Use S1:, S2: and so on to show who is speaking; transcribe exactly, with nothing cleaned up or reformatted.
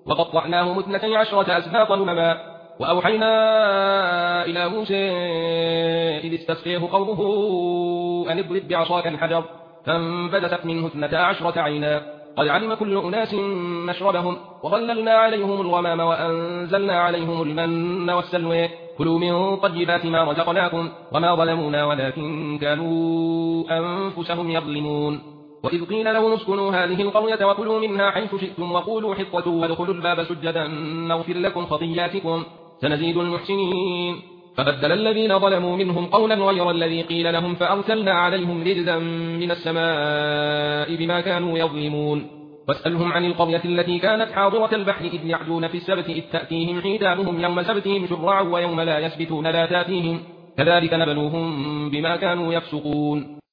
S1: وقطعناهم اثنتي عشرة أسباط أمما وأوحينا إلى موسى إذ استسقيه قومه أن اضرب بعصاك الحجر فانبجست منه اثنتا عشرة عينا قد علم كل أناس مشربهم وظللنا عليهم الغمام وأنزلنا عليهم المن والسلوى كلوا من طيبات ما رزقناكم وما ظلمونا ولكن كانوا أنفسهم يظلمون وإذ قيل لهم اسكنوا هذه القرية وكلوا منها حيث شئتم وقولوا حطة وادخلوا الباب سجدا نغفر لكم خطياتكم سنزيد المحسنين فبدل الذين ظلموا منهم قولا غير الذي قيل لهم فأرسلنا عليهم رجزا من السماء بما كانوا يظلمون واسألهم عن القرية التي كانت حاضرة البحر إذ يعدون في السبت إذ تأتيهم حيتانهم يوم سبتهم شرعا ويوم لا يسبتون لا تأتيهم كذلك نبلوهم بما كانوا يفسقون